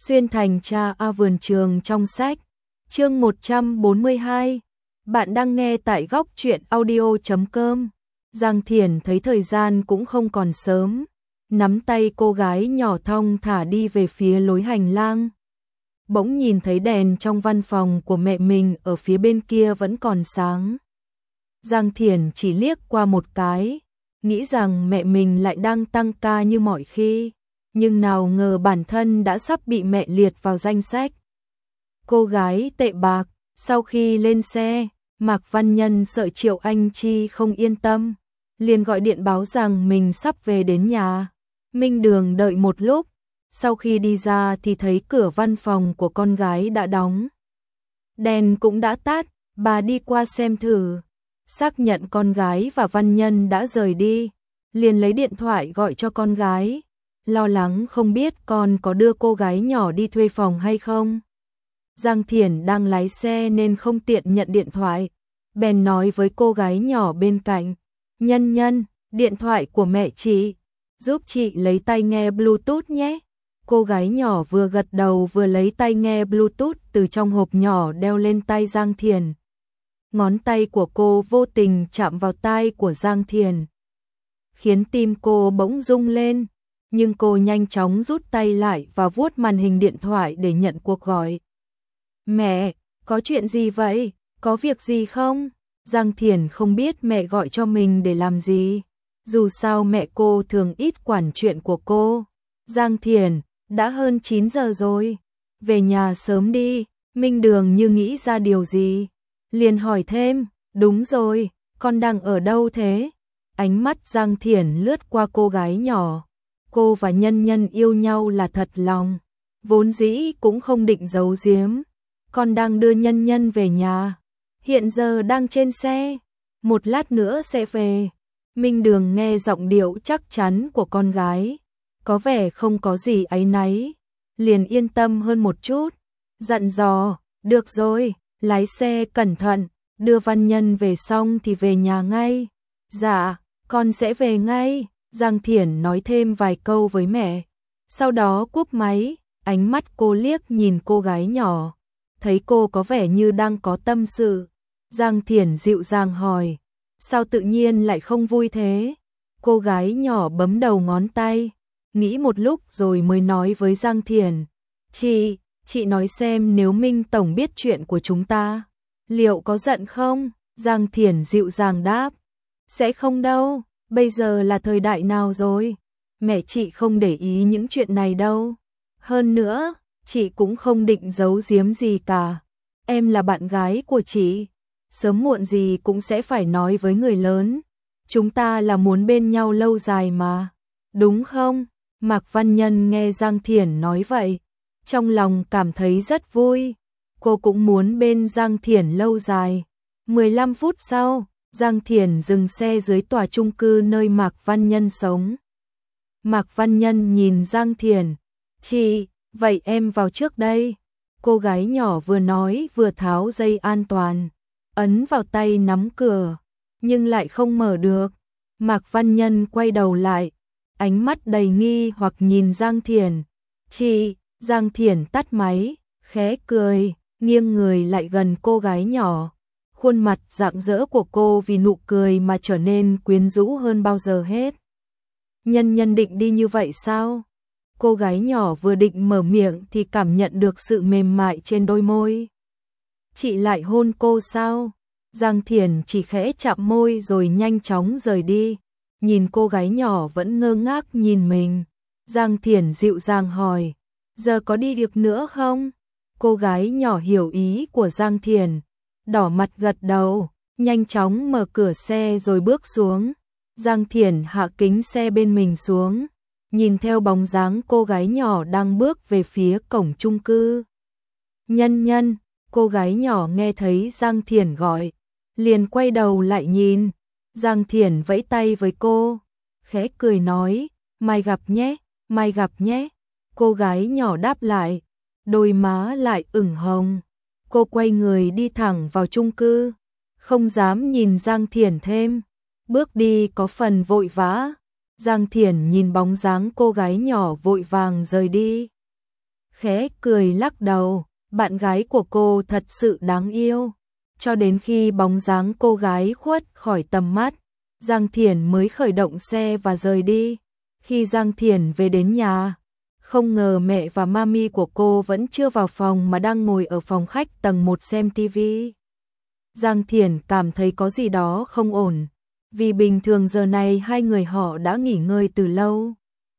Xuyên thành cha vườn trường trong sách. Chương 142. Bạn đang nghe tại góc truyện audio.com. Giang Thiển thấy thời gian cũng không còn sớm, nắm tay cô gái nhỏ thong thả đi về phía lối hành lang. Bỗng nhìn thấy đèn trong văn phòng của mẹ mình ở phía bên kia vẫn còn sáng. Giang Thiển chỉ liếc qua một cái, nghĩ rằng mẹ mình lại đang tăng ca như mọi khi, nhưng nào ngờ bản thân đã sắp bị mẹ liệt vào danh sách cô gái tệ bạc. Sau khi lên xe, Mạc Văn Nhân sợ Triệu Anh Chi không yên tâm, liền gọi điện báo rằng mình sắp về đến nhà. Minh Đường đợi một lúc, sau khi đi ra thì thấy cửa văn phòng của con gái đã đóng, đèn cũng đã tắt. Bà đi qua xem thử, xác nhận con gái và Văn Nhân đã rời đi, liền lấy điện thoại gọi cho con gái, lo lắng không biết con có đưa cô gái nhỏ đi thuê phòng hay không. Giang Thiển đang lái xe nên không tiện nhận điện thoại, bèn nói với cô gái nhỏ bên cạnh, Nhân Nhân, điện thoại của mẹ chị, giúp chị lấy tai nghe Bluetooth nhé. Cô gái nhỏ vừa gật đầu vừa lấy tai nghe Bluetooth từ trong hộp nhỏ đeo lên tay Giang Thiển. Ngón tay của cô vô tình chạm vào tai của Giang Thiển, khiến tim cô bỗng rung lên, nhưng cô nhanh chóng rút tay lại và vuốt màn hình điện thoại để nhận cuộc gọi. Mẹ, có chuyện gì vậy? Có việc gì không? Giang Thiển không biết mẹ gọi cho mình để làm gì. Dù sao mẹ cô thường ít quản chuyện của cô. Giang Thiển, đã hơn 9 giờ rồi. Về nhà sớm đi. Minh Đường như nghĩ ra điều gì, liền hỏi thêm, đúng rồi, con đang ở đâu thế? Ánh mắt Giang Thiển lướt qua cô gái nhỏ. Cô và Nhân Nhân yêu nhau là thật lòng, vốn dĩ cũng không định giấu giếm. Con đang đưa Nhân Nhân về nhà, hiện giờ đang trên xe, một lát nữa sẽ về. Minh Đường nghe giọng điệu chắc chắn của con gái, có vẻ không có gì áy náy, liền yên tâm hơn một chút, dặn dò, được rồi, lái xe cẩn thận, đưa Văn Nhân về xong thì về nhà ngay. Dạ, con sẽ về ngay. Giang Thiển nói thêm vài câu với mẹ, sau đó cúp máy. Ánh mắt cô liếc nhìn cô gái nhỏ, thấy cô có vẻ như đang có tâm sự. Giang Thiển dịu dàng hỏi, sao tự nhiên lại không vui thế? Cô gái nhỏ bấm đầu ngón tay, nghĩ một lúc rồi mới nói với Giang Thiển, chị nói xem nếu Minh Tổng biết chuyện của chúng ta, liệu có giận không? Giang Thiển dịu dàng đáp, sẽ không đâu, bây giờ là thời đại nào rồi, mẹ chị không để ý những chuyện này đâu. Hơn nữa, chị cũng không định giấu giếm gì cả. Em là bạn gái của chị, sớm muộn gì cũng sẽ phải nói với người lớn. Chúng ta là muốn bên nhau lâu dài mà, đúng không? Mạc Văn Nhân nghe Giang Thiển nói vậy, trong lòng cảm thấy rất vui. Cô cũng muốn bên Giang Thiển lâu dài. 15 phút sau, Giang Thiển dừng xe dưới tòa chung cư nơi Mạc Văn Nhân sống. Mạc Văn Nhân nhìn Giang Thiển, chị, vậy em vào trước đây. Cô gái nhỏ vừa nói vừa tháo dây an toàn, ấn vào tay nắm cửa, nhưng lại không mở được. Mạc Văn Nhân quay đầu lại, ánh mắt đầy nghi hoặc nhìn Giang Thiển. Chị, Giang Thiển tắt máy, khẽ cười, nghiêng người lại gần cô gái nhỏ. Khuôn mặt rạng rỡ của cô vì nụ cười mà trở nên quyến rũ hơn bao giờ hết. Nhân Nhân định đi như vậy sao? Cô gái nhỏ vừa định mở miệng thì cảm nhận được sự mềm mại trên đôi môi. Chị lại hôn cô sao? Giang Thiển chỉ khẽ chạm môi rồi nhanh chóng rời đi. Nhìn cô gái nhỏ vẫn ngơ ngác nhìn mình, Giang Thiển dịu dàng hỏi, giờ có đi được nữa không? Cô gái nhỏ hiểu ý của Giang Thiển, đỏ mặt gật đầu, nhanh chóng mở cửa xe rồi bước xuống. Giang Thiển hạ kính xe bên mình xuống, nhìn theo bóng dáng cô gái nhỏ đang bước về phía cổng chung cư. Nhân Nhân, cô gái nhỏ nghe thấy Giang Thiển gọi, liền quay đầu lại nhìn. Giang Thiển vẫy tay với cô, khẽ cười nói, mai gặp nhé, mai gặp nhé. Cô gái nhỏ đáp lại, đôi má lại ửng hồng. Cô quay người đi thẳng vào chung cư, không dám nhìn Giang Thiển thêm, bước đi có phần vội vã. Giang Thiển nhìn bóng dáng cô gái nhỏ vội vàng rời đi, khẽ cười lắc đầu, bạn gái của cô thật sự đáng yêu. Cho đến khi bóng dáng cô gái khuất khỏi tầm mắt, Giang Thiển mới khởi động xe và rời đi. Khi Giang Thiển về đến nhà, không ngờ mẹ và mami của cô vẫn chưa vào phòng mà đang ngồi ở phòng khách tầng 1 xem tivi. Giang Thiển cảm thấy có gì đó không ổn, vì bình thường giờ này hai người họ đã nghỉ ngơi từ lâu.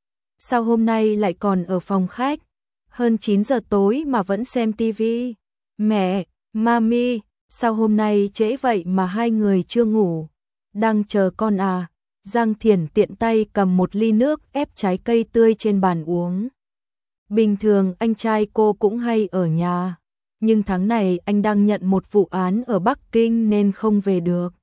Sao hôm nay lại còn ở phòng khách? Hơn 9 giờ tối mà vẫn xem tivi. Mẹ, mami, sao hôm nay trễ vậy mà hai người chưa ngủ? Đang chờ con à? Giang Thiển tiện tay cầm một ly nước ép trái cây tươi trên bàn uống. Bình thường anh trai cô cũng hay ở nhà, nhưng tháng này anh đang nhận một vụ án ở Bắc Kinh nên không về được.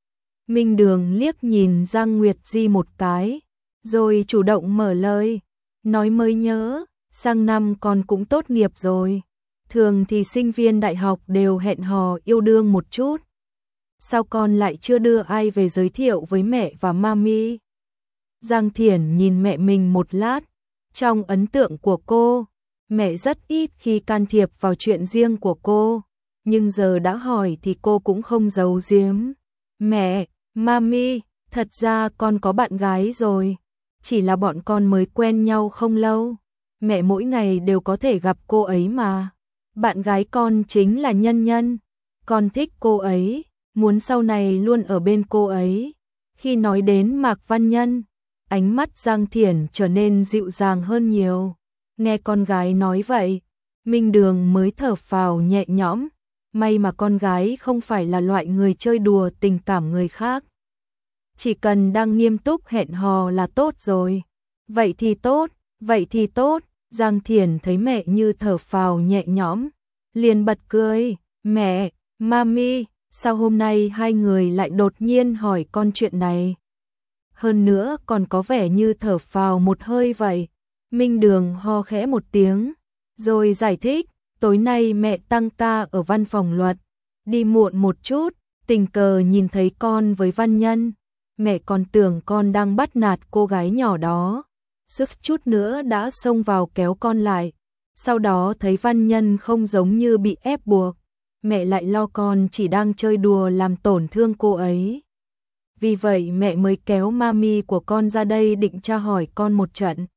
Minh Đường liếc nhìn Giang Nguyệt Di một cái, rồi chủ động mở lời, nói mới nhớ, sang năm con cũng tốt nghiệp rồi. Thường thì sinh viên đại học đều hẹn hò yêu đương một chút. Sao con lại chưa đưa ai về giới thiệu với mẹ và mami? Giang Thiển nhìn mẹ mình một lát, trong ấn tượng của cô, mẹ rất ít khi can thiệp vào chuyện riêng của cô, nhưng giờ đã hỏi thì cô cũng không giấu giếm. Mẹ, mami, thật ra con có bạn gái rồi, chỉ là bọn con mới quen nhau không lâu. Mẹ mỗi ngày đều có thể gặp cô ấy mà. Bạn gái con chính là Nhân Nhân, con thích cô ấy, muốn sau này luôn ở bên cô ấy. Khi nói đến Mạc Văn Nhân, ánh mắt Giang Thiển trở nên dịu dàng hơn nhiều. Nghe con gái nói vậy, Minh Đường mới thở phào nhẹ nhõm, may mà con gái không phải là loại người chơi đùa tình cảm người khác. Chỉ cần đang nghiêm túc hẹn hò là tốt rồi. Vậy thì tốt, vậy thì tốt. Giang Thiển thấy mẹ như thở phào nhẹ nhõm, liền bật cười, mẹ, mami, sao hôm nay hai người lại đột nhiên hỏi con chuyện này? Hơn nữa còn có vẻ như thở phào một hơi vậy. Minh Đường ho khẽ một tiếng, rồi giải thích, tối nay mẹ tăng ca ở văn phòng luật, đi muộn một chút, tình cờ nhìn thấy con với Văn Nhân. Mẹ còn tưởng con đang bắt nạt cô gái nhỏ đó, suýt chút nữa đã xông vào kéo con lại. Sau đó thấy Văn Nhân không giống như bị ép buộc, mẹ lại lo con chỉ đang chơi đùa làm tổn thương cô ấy. Vì vậy mẹ mới kéo mami của con ra đây định tra hỏi con một trận.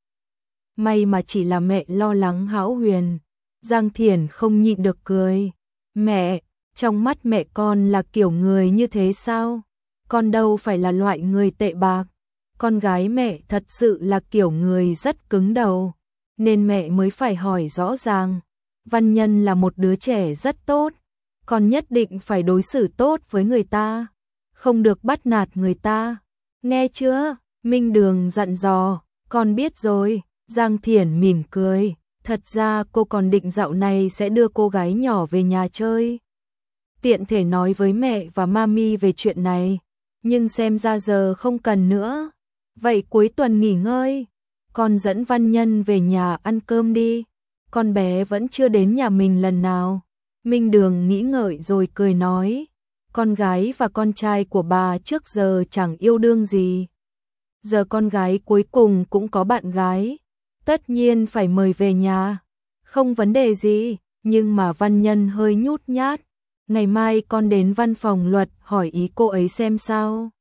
May mà chỉ là mẹ lo lắng hão huyền. Giang Thiển không nhịn được cười. Mẹ, trong mắt mẹ con là kiểu người như thế sao? Con đâu phải là loại người tệ bạc. Con gái mẹ thật sự là kiểu người rất cứng đầu, nên mẹ mới phải hỏi rõ ràng. Văn Nhân là một đứa trẻ rất tốt, con nhất định phải đối xử tốt với người ta, không được bắt nạt người ta. Nghe chưa? Minh Đường dặn dò. Con biết rồi. Giang Thiển mỉm cười. Thật ra cô còn định dạo này sẽ đưa cô gái nhỏ về nhà chơi, tiện thể nói với mẹ và mami về chuyện này, nhưng xem ra giờ không cần nữa. Vậy cuối tuần nghỉ ngơi, con dẫn Văn Nhân về nhà ăn cơm đi. Con bé vẫn chưa đến nhà mình lần nào. Minh Đường nghĩ ngợi rồi cười nói, con gái và con trai của bà trước giờ chẳng yêu đương gì. Giờ con gái cuối cùng cũng có bạn gái, tất nhiên phải mời về nhà. Không vấn đề gì, nhưng mà Văn Nhân hơi nhút nhát. Ngày mai con đến văn phòng luật hỏi ý cô ấy xem sao.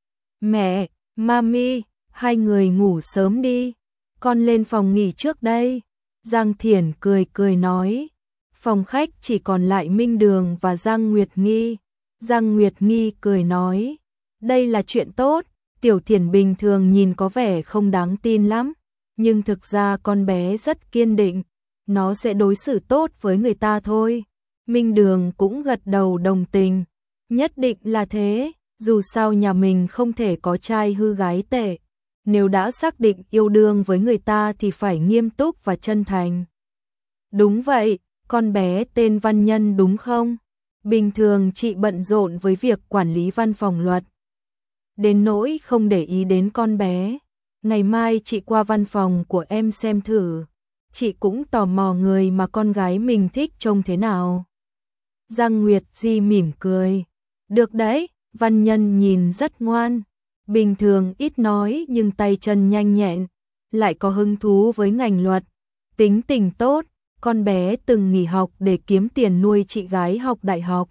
Mẹ, mami, hai người ngủ sớm đi, con lên phòng nghỉ trước đây. Giang Thiển cười cười nói. Phòng khách chỉ còn lại Minh Đường và Giang Nguyệt Nghi. Giang Nguyệt Nghi cười nói, đây là chuyện tốt. Tiểu Thiển bình thường nhìn có vẻ không đáng tin lắm, nhưng thực ra con bé rất kiên định, nó sẽ đối xử tốt với người ta thôi. Minh Đường cũng gật đầu đồng tình, nhất định là thế, dù sao nhà mình không thể có trai hư gái tệ. Nếu đã xác định yêu đương với người ta thì phải nghiêm túc và chân thành. Đúng vậy, con bé tên Văn Nhân đúng không? Bình thường chị bận rộn với việc quản lý văn phòng luật, đến nỗi không để ý đến con bé. Ngày mai chị qua văn phòng của em xem thử. Chị cũng tò mò người mà con gái mình thích trông thế nào. Giang Nguyệt Di mỉm cười. Được đấy, Văn Nhân nhìn rất ngoan. Bình thường ít nói nhưng tay chân nhanh nhẹn, lại có hứng thú với ngành luật. Tính tình tốt, con bé từng nghỉ học để kiếm tiền nuôi chị gái học đại học.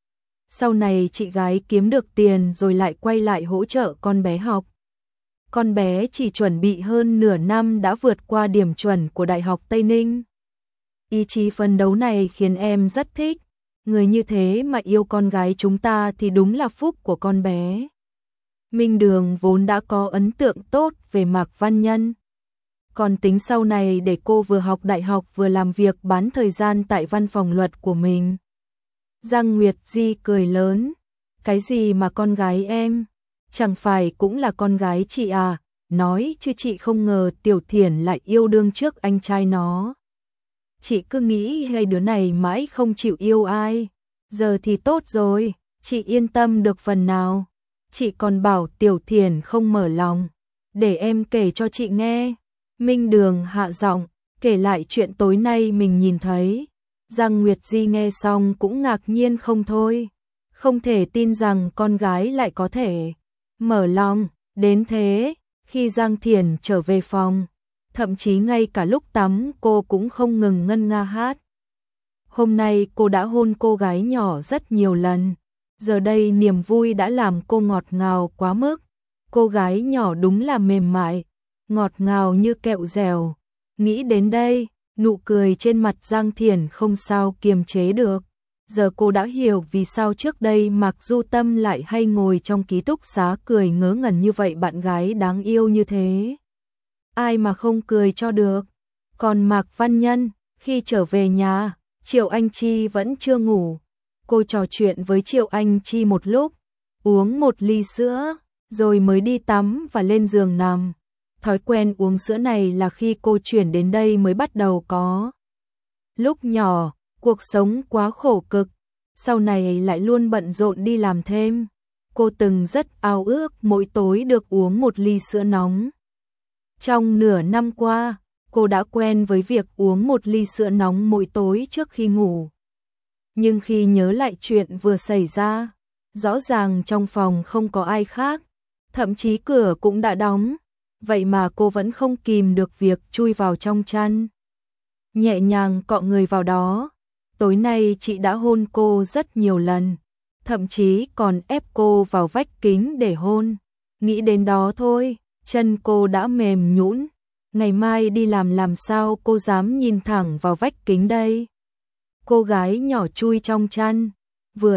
Sau này chị gái kiếm được tiền rồi lại quay lại hỗ trợ con bé học. Con bé chỉ chuẩn bị hơn nửa năm đã vượt qua điểm chuẩn của Đại học Tây Ninh. Ý chí phấn đấu này khiến em rất thích. Người như thế mà yêu con gái chúng ta thì đúng là phúc của con bé. Minh Đường vốn đã có ấn tượng tốt về Mạc Văn Nhân. Còn tính sau này để cô vừa học đại học vừa làm việc bán thời gian tại văn phòng luật của mình. Giang Nguyệt Di cười lớn. Cái gì mà con gái em? Chẳng phải cũng là con gái chị à? Nói chứ chị không ngờ Tiểu Thiển lại yêu đương trước anh trai nó. Chị cứ nghĩ hai đứa này mãi không chịu yêu ai. Giờ thì tốt rồi, chị yên tâm được phần nào. Chị còn bảo Tiểu Thiển không mở lòng. Để em kể cho chị nghe. Minh Đường hạ giọng, kể lại chuyện tối nay mình nhìn thấy. Giang Nguyệt Di nghe xong cũng ngạc nhiên không thôi. Không thể tin rằng con gái lại có thể mở lòng đến thế. Khi Giang Thiển trở về phòng, thậm chí ngay cả lúc tắm cô cũng không ngừng ngân nga hát. Hôm nay cô đã hôn cô gái nhỏ rất nhiều lần. Giờ đây niềm vui đã làm cô ngọt ngào quá mức. Cô gái nhỏ đúng là mềm mại, ngọt ngào như kẹo dẻo. Nghĩ đến đây, nụ cười trên mặt Giang Thiển không sao kiềm chế được. Giờ cô đã hiểu vì sao trước đây Mạc Du Tâm lại hay ngồi trong ký túc xá cười ngớ ngẩn như vậy, bạn gái đáng yêu như thế. Ai mà không cười cho được. Còn Mạc Văn Nhân, khi trở về nhà, Triệu Anh Chi vẫn chưa ngủ. Cô trò chuyện với Triệu Anh Chi một lúc, uống một ly sữa, rồi mới đi tắm và lên giường nằm. Thói quen uống sữa này là khi cô chuyển đến đây mới bắt đầu có. Lúc nhỏ, cuộc sống quá khổ cực, sau này lại luôn bận rộn đi làm thêm. Cô từng rất ao ước mỗi tối được uống một ly sữa nóng. Trong nửa năm qua, cô đã quen với việc uống một ly sữa nóng mỗi tối trước khi ngủ. Nhưng khi nhớ lại chuyện vừa xảy ra, rõ ràng trong phòng không có ai khác, thậm chí cửa cũng đã đóng, vậy mà cô vẫn không kìm được việc chui vào trong chăn. Nhẹ nhàng cọ người vào đó. Tối nay chị đã hôn cô rất nhiều lần, thậm chí còn ép cô vào vách kính để hôn. Nghĩ đến đó thôi, chân cô đã mềm nhũn. Ngày mai đi làm sao cô dám nhìn thẳng vào vách kính đây? Cô gái nhỏ chui trong chăn, vừa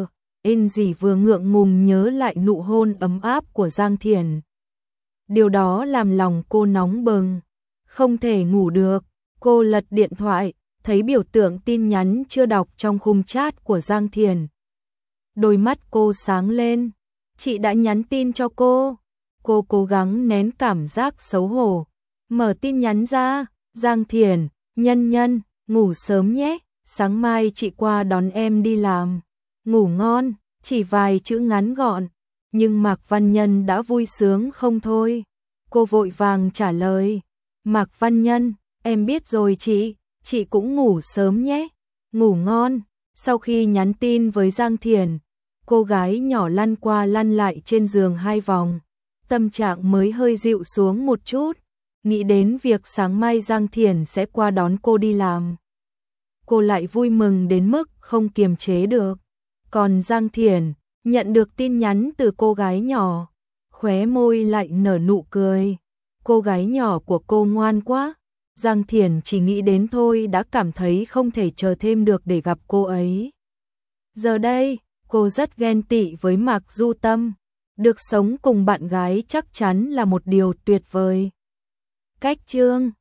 in gì vừa ngượng ngùng nhớ lại nụ hôn ấm áp của Giang Thiển. Điều đó làm lòng cô nóng bừng, không thể ngủ được. Cô lật điện thoại, thấy biểu tượng tin nhắn chưa đọc trong khung chat của Giang Thiển. Đôi mắt cô sáng lên, chị đã nhắn tin cho cô. Cô cố gắng nén cảm giác xấu hổ, mở tin nhắn ra. Giang Thiển, Nhân, ngủ sớm nhé, sáng mai chị qua đón em đi làm. Ngủ ngon, chỉ vài chữ ngắn gọn, nhưng Mạc Văn Nhân đã vui sướng không thôi. Cô vội vàng trả lời, Mạc Văn Nhân, em biết rồi chị cũng ngủ sớm nhé, ngủ ngon. Sau khi nhắn tin với Giang Thiển, cô gái nhỏ lăn qua lăn lại trên giường 2 vòng, tâm trạng mới hơi dịu xuống một chút, nghĩ đến việc sáng mai Giang Thiển sẽ qua đón cô đi làm. Cô lại vui mừng đến mức không kiềm chế được. Còn Giang Thiển, nhận được tin nhắn từ cô gái nhỏ, khóe môi lại nở nụ cười. Cô gái nhỏ của cô ngoan quá. Giang Thiển chỉ nghĩ đến thôi đã cảm thấy không thể chờ thêm được để gặp cô ấy. Giờ đây, cô rất ghen tị với Mạc Du Tâm. Được sống cùng bạn gái chắc chắn là một điều tuyệt vời. Cách chương